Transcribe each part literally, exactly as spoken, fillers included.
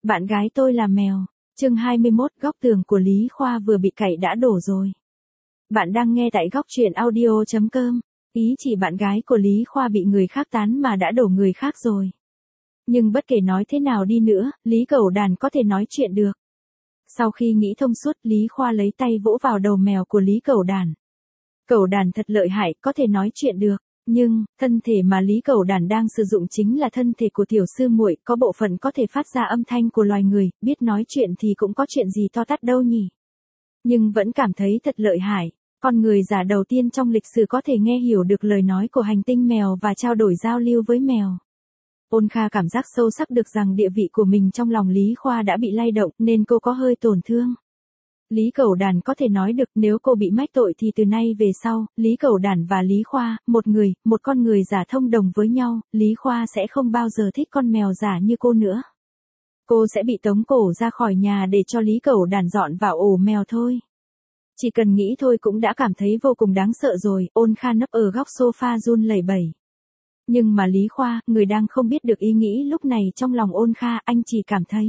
Bạn gái tôi là mèo. Chương hai mươi mốt, góc tường của Lý Khoa vừa bị cậy đã đổ rồi. Bạn đang nghe tại góc truyện audio chấm com. Ý chỉ bạn gái của Lý Khoa bị người khác tán mà đã đổ người khác rồi. Nhưng bất kể nói thế nào đi nữa, Lý Cẩu Đàn có thể nói chuyện được. Sau khi nghĩ thông suốt, Lý Khoa lấy tay vỗ vào đầu mèo của Lý Cẩu Đàn. Cẩu Đàn thật lợi hại, có thể nói chuyện được. Nhưng, thân thể mà Lý Cẩu Đàn đang sử dụng chính là thân thể của tiểu sư muội, có bộ phận có thể phát ra âm thanh của loài người, biết nói chuyện thì cũng có chuyện gì to tát đâu nhỉ. Nhưng vẫn cảm thấy thật lợi hại, con người già đầu tiên trong lịch sử có thể nghe hiểu được lời nói của hành tinh mèo và trao đổi giao lưu với mèo. Ôn Kha cảm giác sâu sắc được rằng địa vị của mình trong lòng Lý Khoa đã bị lay động nên cô có hơi tổn thương. Lý Cẩu Đàn có thể nói được nếu cô bị mách tội thì từ nay về sau, Lý Cẩu Đàn và Lý Khoa, một người, một con người giả thông đồng với nhau, Lý Khoa sẽ không bao giờ thích con mèo giả như cô nữa. Cô sẽ bị tống cổ ra khỏi nhà để cho Lý Cẩu Đàn dọn vào ổ mèo thôi. Chỉ cần nghĩ thôi cũng đã cảm thấy vô cùng đáng sợ rồi, Ôn Kha nấp ở góc sofa run lẩy bẩy. Nhưng mà Lý Khoa, người đang không biết được ý nghĩ lúc này trong lòng Ôn Kha, anh chỉ cảm thấy.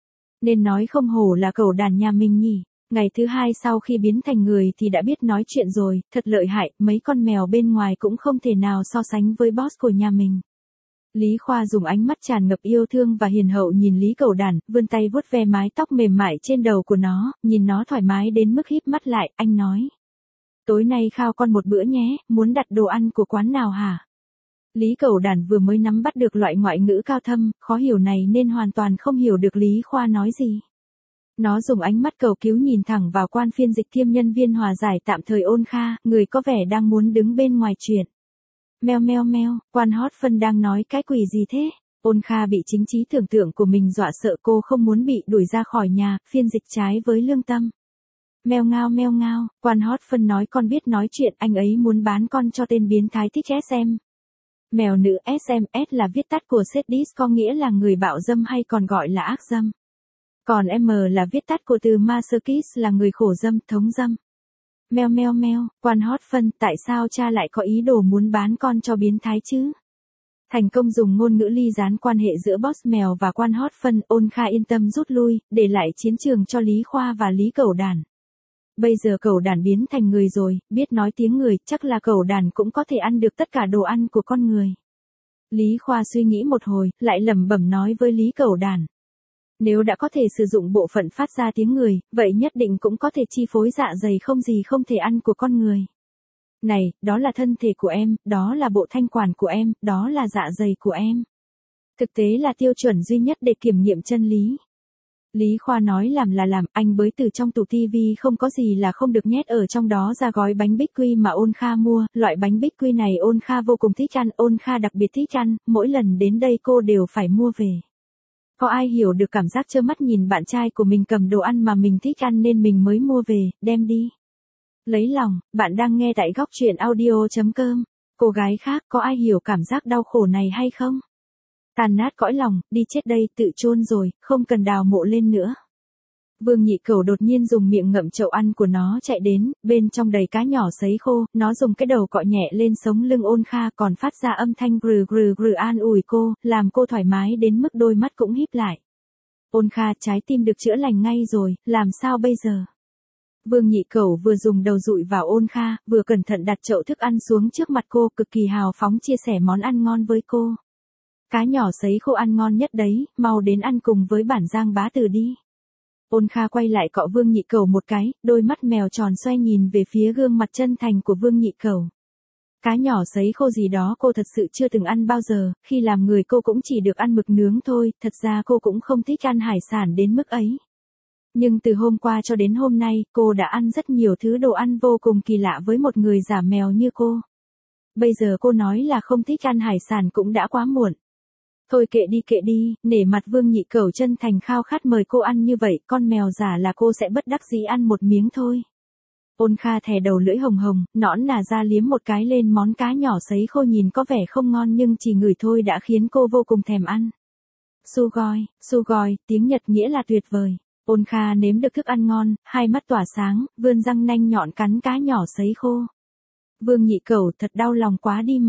Nên nói không hổ là Cẩu Đàn nhà mình nhỉ. Ngày thứ hai sau khi biến thành người thì đã biết nói chuyện rồi, thật lợi hại, mấy con mèo bên ngoài cũng không thể nào so sánh với boss của nhà mình. Lý Khoa dùng ánh mắt tràn ngập yêu thương và hiền hậu nhìn Lý Cẩu Đàn, vươn tay vuốt ve mái tóc mềm mại trên đầu của nó, nhìn nó thoải mái đến mức híp mắt lại, anh nói. Tối nay khao con một bữa nhé, muốn đặt đồ ăn của quán nào hả? Lý Cẩu Đàn vừa mới nắm bắt được loại ngoại ngữ cao thâm, khó hiểu này nên hoàn toàn không hiểu được Lý Khoa nói gì. Nó dùng ánh mắt cầu cứu nhìn thẳng vào quan phiên dịch kiêm nhân viên hòa giải tạm thời Ôn Kha, người có vẻ đang muốn đứng bên ngoài chuyện. Meo meo meo, quan hót phân đang nói cái quỷ gì thế? Ôn Kha bị chính trí tưởng tượng của mình dọa sợ, cô không muốn bị đuổi ra khỏi nhà, phiên dịch trái với lương tâm. Meo ngao meo ngao, quan hót phân nói con biết nói chuyện, anh ấy muốn bán con cho tên biến thái thích ét em. Mèo nữ ét em ét là viết tắt của sadist, có nghĩa là người bạo dâm hay còn gọi là ác dâm. Còn M là viết tắt của từ masochist là người khổ dâm, thống dâm. Meo meo meo, quan hót phân, tại sao cha lại có ý đồ muốn bán con cho biến thái chứ? Thành công dùng ngôn ngữ ly gián quan hệ giữa boss mèo và quan hót phân, Ôn Kha yên tâm rút lui, để lại chiến trường cho Lý Khoa và Lý Cẩu Đàn. Bây giờ Cẩu Đàn biến thành người rồi, biết nói tiếng người, chắc là Cẩu Đàn cũng có thể ăn được tất cả đồ ăn của con người. Lý Khoa suy nghĩ một hồi, lại lẩm bẩm nói với Lý Cẩu Đàn. Nếu đã có thể sử dụng bộ phận phát ra tiếng người, vậy nhất định cũng có thể chi phối dạ dày không gì không thể ăn của con người. Này, đó là thân thể của em, đó là bộ thanh quản của em, đó là dạ dày của em. Thực tế là tiêu chuẩn duy nhất để kiểm nghiệm chân lý. Lý Khoa nói làm là làm, anh bới từ trong tủ tivi không có gì là không được nhét ở trong đó ra gói bánh bích quy mà Ôn Kha mua, loại bánh bích quy này Ôn Kha vô cùng thích ăn, Ôn Kha đặc biệt thích ăn, mỗi lần đến đây cô đều phải mua về. Có ai hiểu được cảm giác trơ mắt nhìn bạn trai của mình cầm đồ ăn mà mình thích ăn nên mình mới mua về, đem đi. Lấy lòng, bạn đang nghe tại góc truyện audio chấm com. Cô gái khác có ai hiểu cảm giác đau khổ này hay không? Tàn nát cõi lòng, đi chết đây, tự chôn rồi, không cần đào mộ lên nữa. Vương Nhị Cẩu đột nhiên dùng miệng ngậm chậu ăn của nó chạy đến, bên trong đầy cá nhỏ sấy khô, nó dùng cái đầu cọ nhẹ lên sống lưng Ôn Kha còn phát ra âm thanh grừ grừ grừ an ủi cô, làm cô thoải mái đến mức đôi mắt cũng híp lại. Ôn Kha, trái tim được chữa lành ngay rồi, làm sao bây giờ? Vương Nhị Cẩu vừa dùng đầu dụi vào Ôn Kha, vừa cẩn thận đặt chậu thức ăn xuống trước mặt cô, cực kỳ hào phóng chia sẻ món ăn ngon với cô. Cá nhỏ sấy khô ăn ngon nhất đấy, mau đến ăn cùng với bản Giang bá tử đi. Ôn Kha quay lại cọ Vương Nhị Cẩu một cái, đôi mắt mèo tròn xoay nhìn về phía gương mặt chân thành của Vương Nhị Cẩu. Cá nhỏ sấy khô gì đó cô thật sự chưa từng ăn bao giờ, khi làm người cô cũng chỉ được ăn mực nướng thôi, thật ra cô cũng không thích ăn hải sản đến mức ấy. Nhưng từ hôm qua cho đến hôm nay, cô đã ăn rất nhiều thứ đồ ăn vô cùng kỳ lạ với một người giả mèo như cô. Bây giờ cô nói là không thích ăn hải sản cũng đã quá muộn. Thôi kệ đi kệ đi, nể mặt Vương Nhị Cẩu chân thành khao khát mời cô ăn như vậy, con mèo giả là cô sẽ bất đắc dĩ ăn một miếng thôi. Ôn Kha thè đầu lưỡi hồng hồng, nõn nà ra liếm một cái lên món cá nhỏ sấy khô nhìn có vẻ không ngon nhưng chỉ ngửi thôi đã khiến cô vô cùng thèm ăn. Sugoi, sugoi, tiếng Nhật nghĩa là tuyệt vời. Ôn Kha nếm được thức ăn ngon, hai mắt tỏa sáng, vươn răng nanh nhọn cắn cá nhỏ sấy khô. Vương Nhị Cẩu thật đau lòng quá đi mà.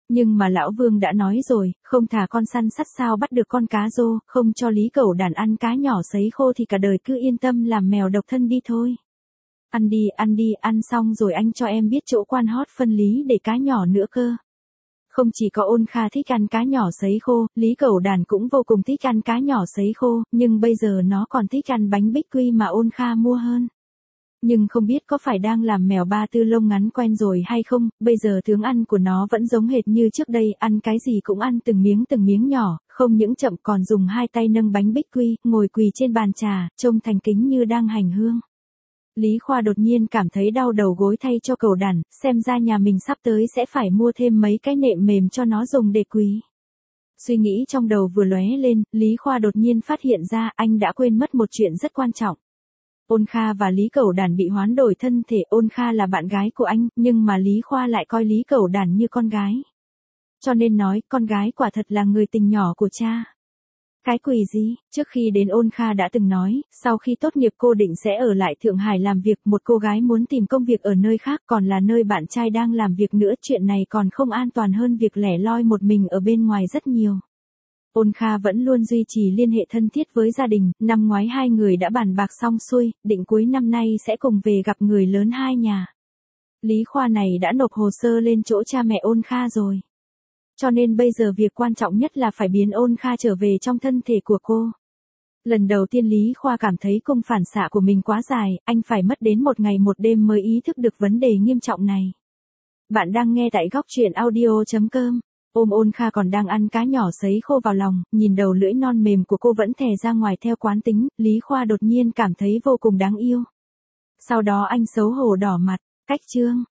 Nhưng mà lão Vương đã nói rồi, không thả con săn sắt sao bắt được con cá rô, không cho Lý Cẩu Đản ăn cá nhỏ sấy khô thì cả đời cứ yên tâm làm mèo độc thân đi thôi. Ăn đi, ăn đi, ăn xong rồi anh cho em biết chỗ quan hot phân lý để cá nhỏ nữa cơ. Không chỉ có Ôn Kha thích ăn cá nhỏ sấy khô, Lý Cẩu Đản cũng vô cùng thích ăn cá nhỏ sấy khô, nhưng bây giờ nó còn thích ăn bánh bích quy mà Ôn Kha mua hơn. Nhưng không biết có phải đang làm mèo ba tư lông ngắn quen rồi hay không, bây giờ tướng ăn của nó vẫn giống hệt như trước đây, ăn cái gì cũng ăn từng miếng từng miếng nhỏ, không những chậm còn dùng hai tay nâng bánh bích quy, ngồi quỳ trên bàn trà, trông thành kính như đang hành hương. Lý Khoa đột nhiên cảm thấy đau đầu gối thay cho Cẩu Đản, xem ra nhà mình sắp tới sẽ phải mua thêm mấy cái nệm mềm cho nó dùng để quỳ. Suy nghĩ trong đầu vừa lóe lên, Lý Khoa đột nhiên phát hiện ra anh đã quên mất một chuyện rất quan trọng. Ôn Kha và Lý Cẩu Đản bị hoán đổi thân thể, Ôn Kha là bạn gái của anh, nhưng mà Lý Khoa lại coi Lý Cẩu Đản như con gái. Cho nên nói, con gái quả thật là người tình nhỏ của cha. Cái quỷ gì, trước khi đến Ôn Kha đã từng nói, sau khi tốt nghiệp cô định sẽ ở lại Thượng Hải làm việc, một cô gái muốn tìm công việc ở nơi khác còn là nơi bạn trai đang làm việc nữa, chuyện này còn không an toàn hơn việc lẻ loi một mình ở bên ngoài rất nhiều. Ôn Kha vẫn luôn duy trì liên hệ thân thiết với gia đình, năm ngoái hai người đã bàn bạc xong xuôi, định cuối năm nay sẽ cùng về gặp người lớn hai nhà. Lý Khoa này đã nộp hồ sơ lên chỗ cha mẹ Ôn Kha rồi. Cho nên bây giờ việc quan trọng nhất là phải biến Ôn Kha trở về trong thân thể của cô. Lần đầu tiên Lý Khoa cảm thấy cung phản xạ của mình quá dài, anh phải mất đến một ngày một đêm mới ý thức được vấn đề nghiêm trọng này. Bạn đang nghe tại góc truyện audio chấm com. Ôm Ôn Kha còn đang ăn cá nhỏ sấy khô vào lòng, nhìn đầu lưỡi non mềm của cô vẫn thè ra ngoài theo quán tính, Lý Khoa đột nhiên cảm thấy vô cùng đáng yêu. Sau đó anh xấu hổ đỏ mặt, cách chương.